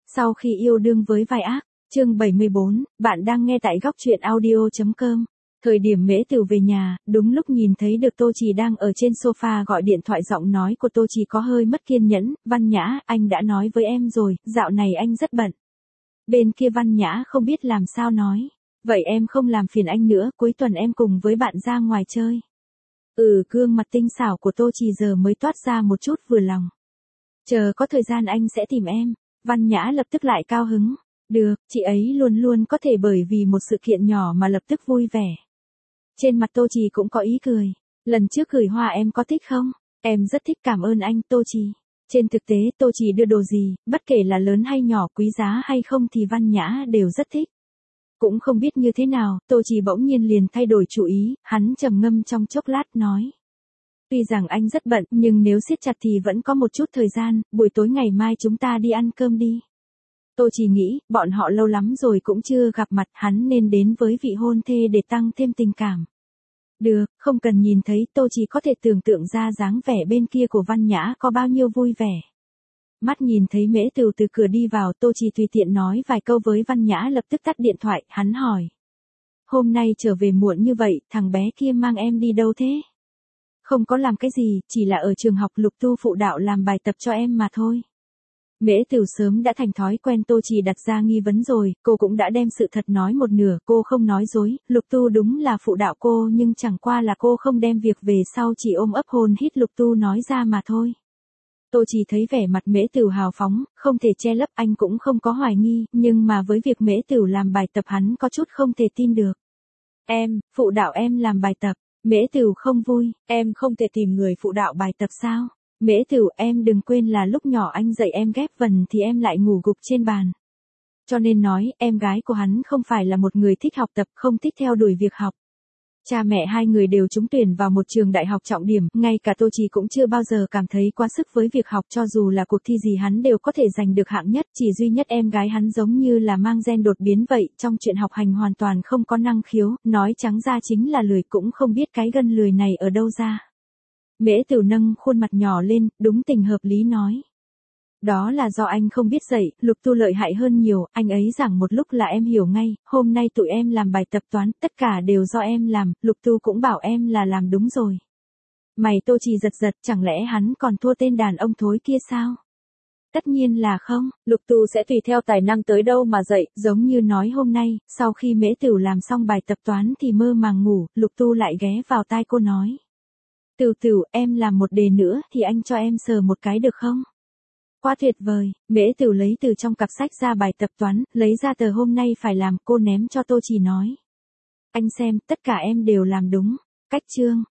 Sau khi yêu đương với vai ác, chương 74, bạn đang nghe tại góc truyện audio.com. Thời điểm Mễ Tửu về nhà, đúng lúc nhìn thấy được Tô Trì đang ở trên sofa gọi điện thoại, giọng nói của Tô Trì có hơi mất kiên nhẫn. Văn Nhã, anh đã nói với em rồi, dạo này anh rất bận. Bên kia Văn Nhã không biết làm sao nói. Vậy em không làm phiền anh nữa, cuối tuần em cùng với bạn ra ngoài chơi. Gương mặt tinh xảo của Tô Trì giờ mới toát ra một chút vừa lòng. Chờ có thời gian anh sẽ tìm em. Văn Nhã lập tức lại cao hứng. Được, chị ấy luôn luôn có thể bởi vì một sự kiện nhỏ mà lập tức vui vẻ. Trên mặt Tô Trì cũng có ý cười. Lần trước gửi hoa em có thích không? Em rất thích, cảm ơn anh Tô Trì. Trên thực tế Tô Trì đưa đồ gì, bất kể là lớn hay nhỏ, quý giá hay không thì Văn Nhã đều rất thích. Cũng không biết như thế nào, Tô Trì bỗng nhiên liền thay đổi chủ ý, hắn trầm ngâm trong chốc lát nói. Tuy rằng anh rất bận, nhưng nếu siết chặt thì vẫn có một chút thời gian, buổi tối ngày mai chúng ta đi ăn cơm đi. Tô Trì nghĩ, bọn họ lâu lắm rồi cũng chưa gặp mặt, hắn nên đến với vị hôn thê để tăng thêm tình cảm. Được, không cần nhìn thấy, Tô Trì có thể tưởng tượng ra dáng vẻ bên kia của Văn Nhã có bao nhiêu vui vẻ. Mắt nhìn thấy Mễ Tửu từ cửa đi vào, Tô Trì tùy tiện nói vài câu với Văn Nhã, lập tức tắt điện thoại. Hắn hỏi. Hôm nay trở về muộn như vậy, thằng bé kia mang em đi đâu thế? Không có làm cái gì, chỉ là ở trường học Lục Tu phụ đạo làm bài tập cho em mà thôi. Mễ Tửu sớm đã thành thói quen Tô Trì đặt ra nghi vấn rồi, cô cũng đã đem sự thật nói một nửa, cô không nói dối, Lục Tu đúng là phụ đạo cô, nhưng chẳng qua là cô không đem việc về sau chỉ ôm ấp hôn hít Lục Tu nói ra mà thôi. Tô Trì thấy vẻ mặt Mễ Tửu hào phóng, không thể che lấp, anh cũng không có hoài nghi, nhưng mà với việc Mễ Tửu làm bài tập hắn có chút không thể tin được. Em, phụ đạo em làm bài tập. Mễ Tửu không vui, em không thể tìm người phụ đạo bài tập sao? Mễ Tửu, em đừng quên là lúc nhỏ anh dạy em ghép vần thì em lại ngủ gục trên bàn. Cho nên nói, em gái của hắn không phải là một người thích học tập, không thích theo đuổi việc học. Cha mẹ hai người đều trúng tuyển vào một trường đại học trọng điểm, ngay cả Tô Trì cũng chưa bao giờ cảm thấy quá sức với việc học, cho dù là cuộc thi gì hắn đều có thể giành được hạng nhất, chỉ duy nhất em gái hắn giống như là mang gen đột biến vậy, trong chuyện học hành hoàn toàn không có năng khiếu, nói trắng ra chính là lười, cũng không biết cái gân lười này ở đâu ra. Mễ Tửu nâng khuôn mặt nhỏ lên, đúng tình hợp lý nói. Đó là do anh không biết dạy, Lục Tu lợi hại hơn nhiều, anh ấy giảng một lúc là em hiểu ngay, hôm nay tụi em làm bài tập toán, tất cả đều do em làm, Lục Tu cũng bảo em là làm đúng rồi. Mày Tô Trì giật giật, chẳng lẽ hắn còn thua tên đàn ông thối kia sao? Tất nhiên là không, Lục Tu sẽ tùy theo tài năng tới đâu mà dạy, giống như nói hôm nay, sau khi Mễ Tửu làm xong bài tập toán thì mơ màng ngủ, Lục Tu lại ghé vào tai cô nói. Tửu Tửu, em làm một đề nữa thì anh cho em sờ một cái được không? Quá tuyệt vời, Mễ Tửu lấy từ trong cặp sách ra bài tập toán, lấy ra tờ hôm nay phải làm, cô ném cho Tô Trì nói. Anh xem, tất cả em đều làm đúng. Cách chương,